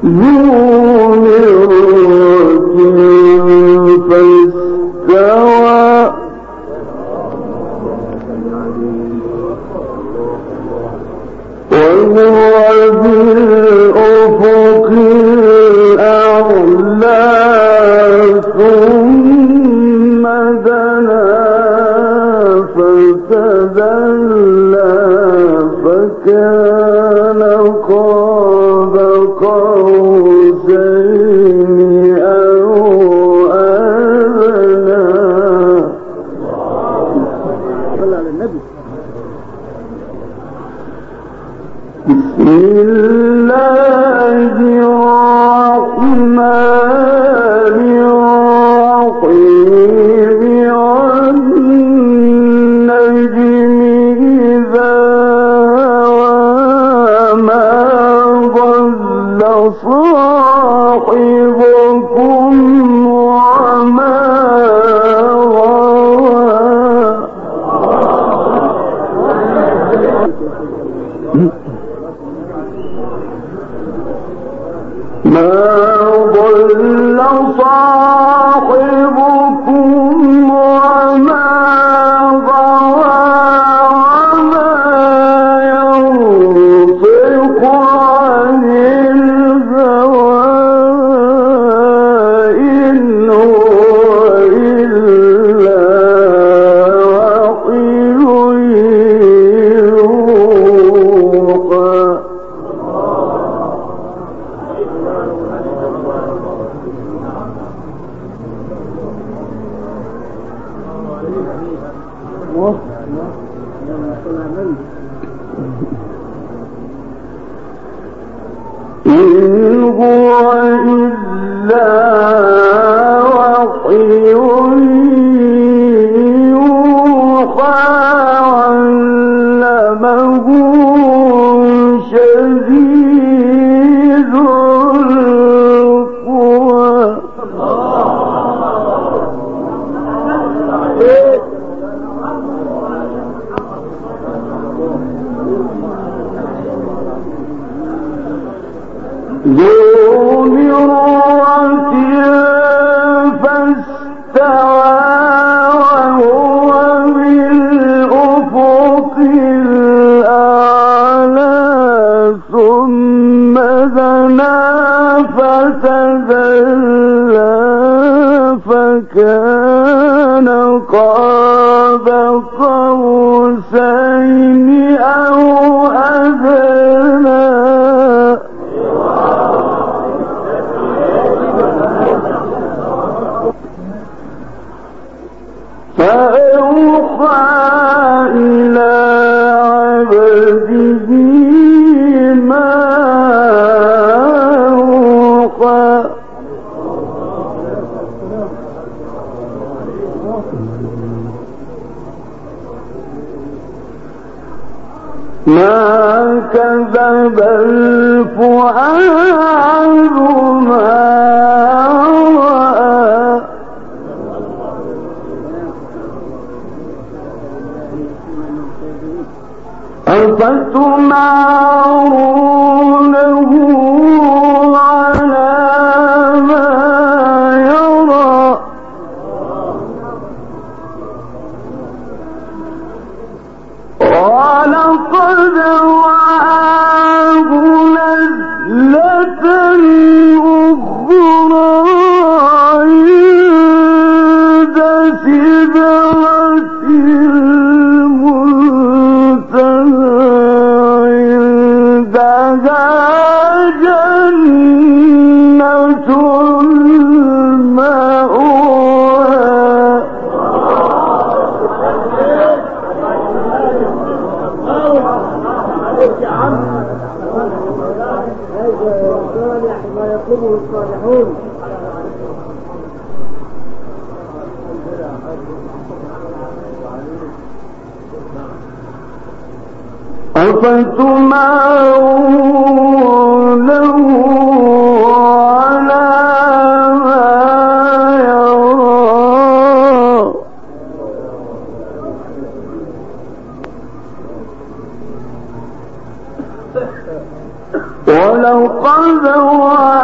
ولقد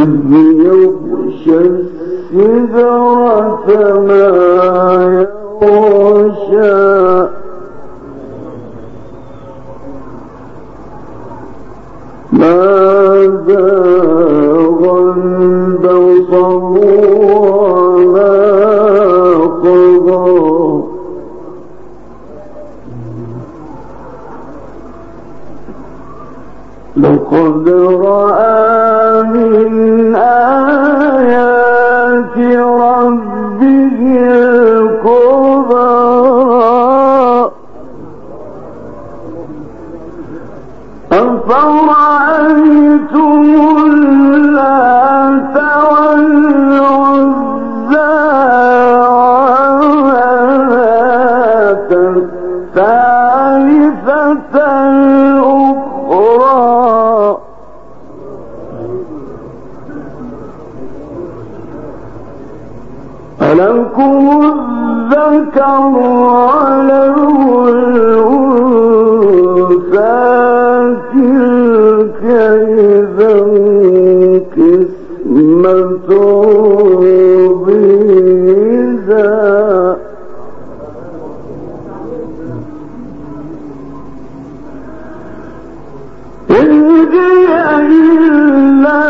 إذ يغشى السدرة ما يغشى ما زاغ البصر وما طغى لقد رأى من آيات ربه الكبرى أفرأيتم اللات والعزى الثالثة الأخرى ألكم الذكر وله الأنثى تلك إذا قسمة ضيزى إن هي إلا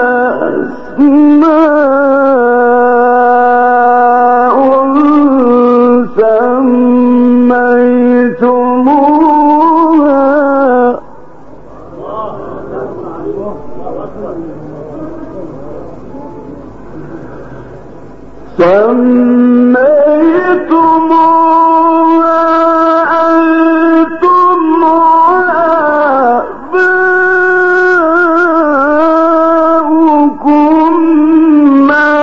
أسماء سميتموها أنتم وآباؤكم ما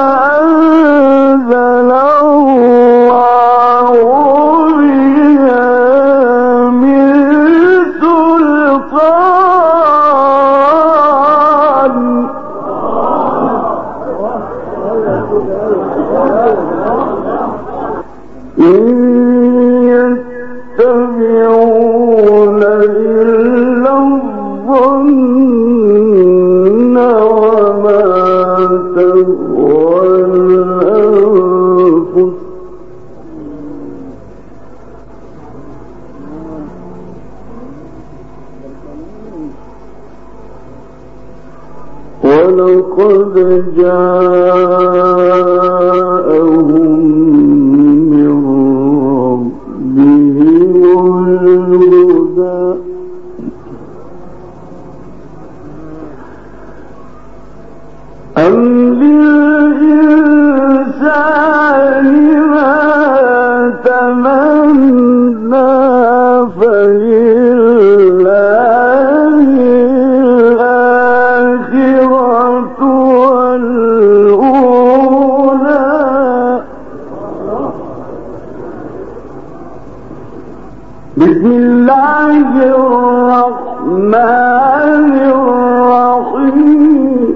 أنزل الله بها من سلطان إن يتبعون إلا الظن وما تهوى الأنفس ولقد جاءهم من ربهم الهدى أم للإنسان ما تمنى فلله الآخرة والأولى بسم الله الرحمن الرحيم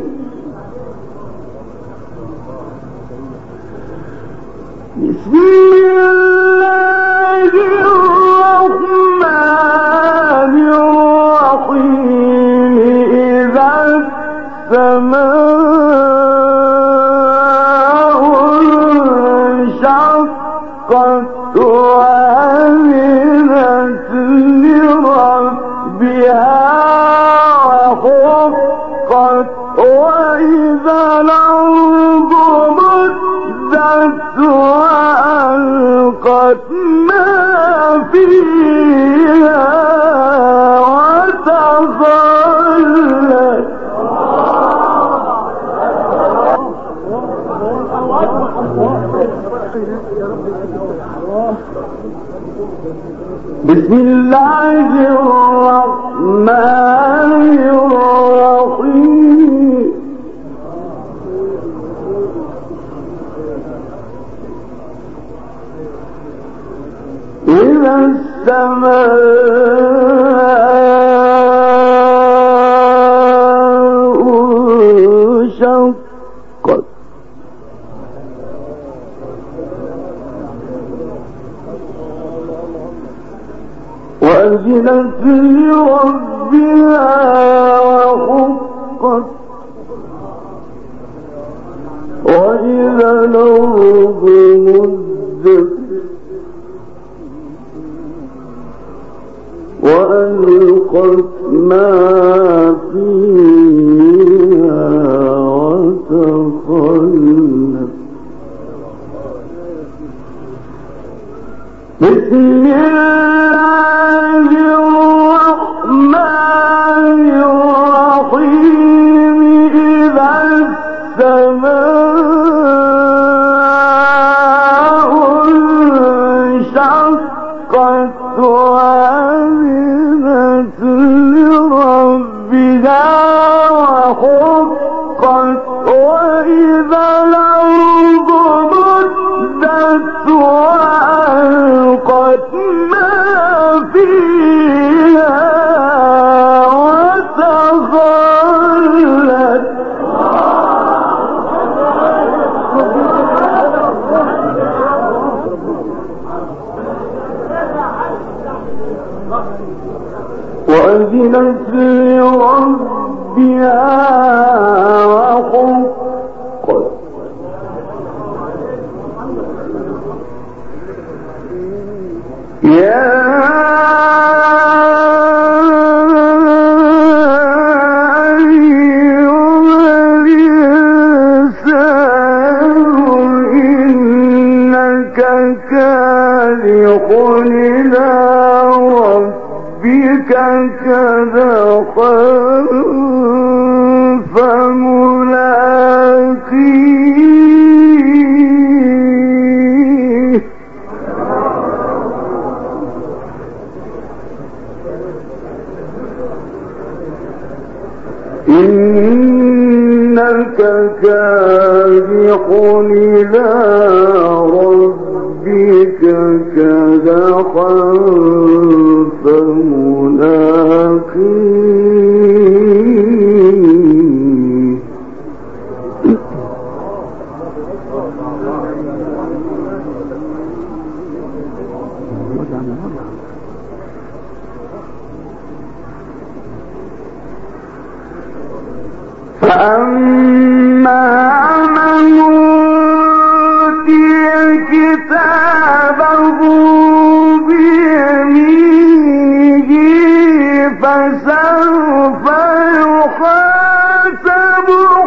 بسم الله الرحمن الرحيم إذا السماء انشقت وأذنت لربها وحقت وإذا الأرض مدت وألقت ما فيها وتخلت بسم الله الرحمن الرحيم إذا السماء انشقت وأذنت لربها وحقت وإذا الأرض مدت وألقت ما فيها وتخلت. بسم الله الرحمن الرحيم. إذا السماء انشقت وأذنت لربها وحقت وإذا الأرض مدت وألقت ما فيها وتخلت. وأذنت لربها وحقت يا أيها الإنسان إنك كادح إلى ربك كدحا فملاقيه. إنك كادح إلى ربك كدحا فملاقيه. فأما من أوتي كتابه بيمينه فسوف يحاسب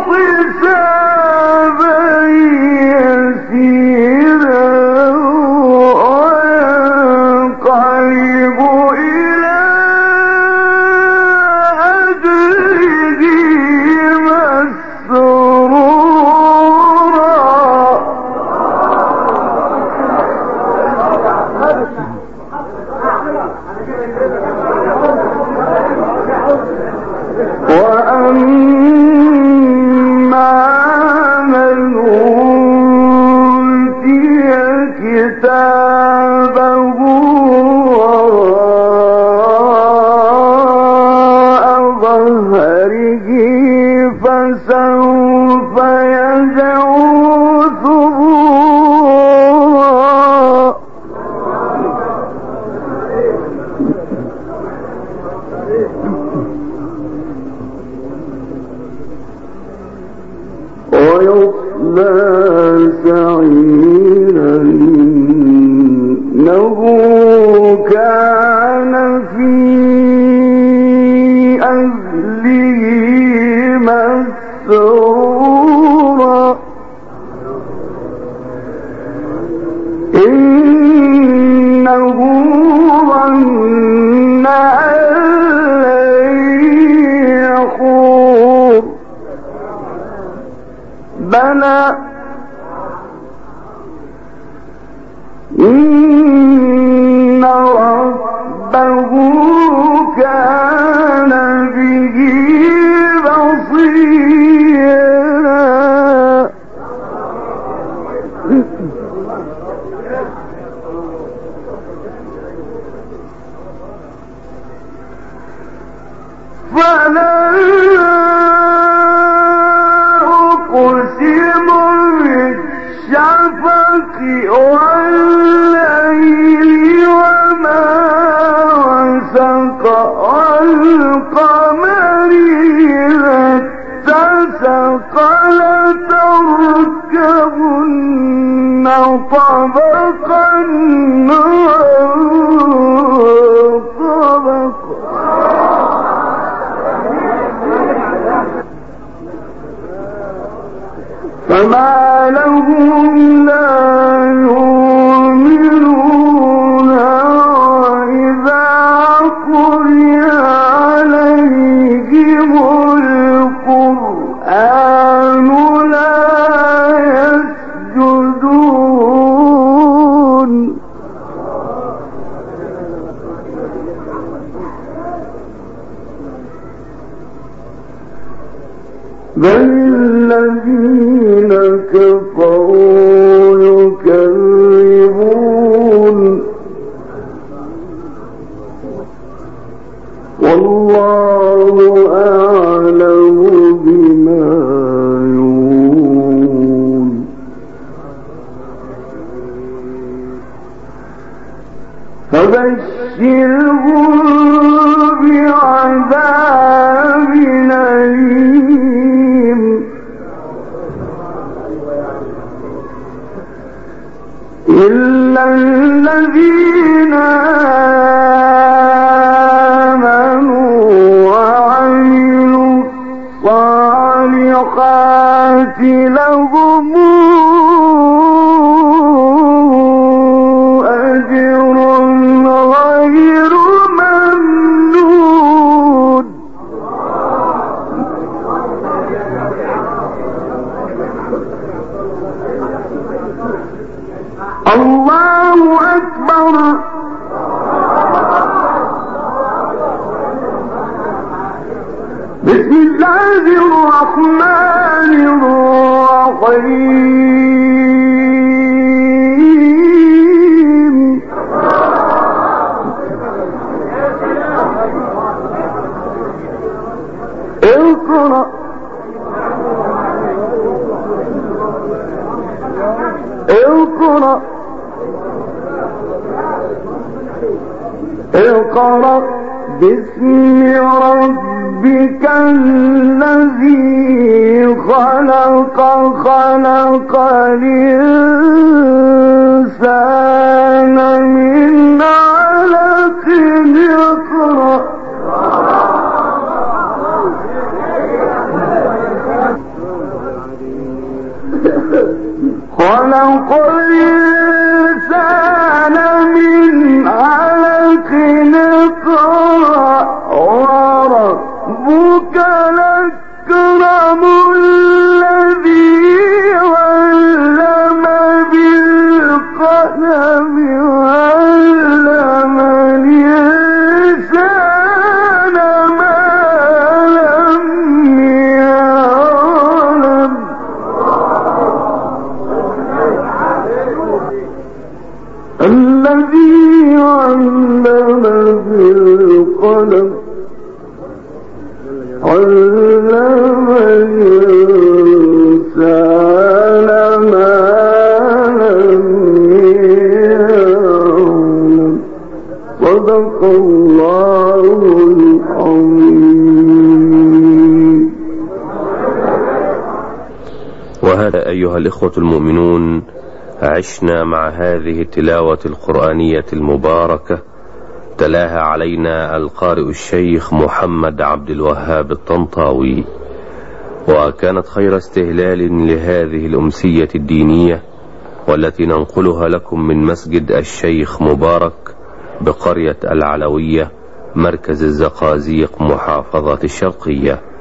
حسابا يسيرا وينقلب إلى أهله مسرورا. وأما من أوتي كتابه وراء ظهره فسوف يدعو ثبورا. ويصلى سعيرا إنه كان في أهله مسرورا. إنه ظن أن لن يحور بلى إن ربه كان به بصيرا. فلا أقسم بالشفق والليل وما وسق والقمر إذا اتسق لتركبن بل الذين كفروا يكذبون والله أعلم بما يوعون فبشرهم بعذاب أليم إلا الذين آمنوا وعملوا الصالحات لهم أجر غير ممنون الله أكبر بسم الله الرحمن الرحيم اقرأ اقرأ اقرأ باسم ربك الذي خلق خلق الإنسان من علق اقرأ خلق الإنسان من علق اقرأ وربك الأكرم الذي علم بالقلم وعلم الإنسان ما لم يعلم الذي علم بالقلم علم الإنسان ما لم يعلم صدق الله العظيم. وهذا أيها الإخوة المؤمنون عشنا مع هذه التلاوة القرآنية المباركة تلاها علينا القارئ الشيخ محمد عبد الوهاب الطنطاوي، وكانت خير استهلال لهذه الأمسية الدينية والتي ننقلها لكم من مسجد الشيخ مبارك بقرية العلوية مركز الزقازيق محافظة الشرقية.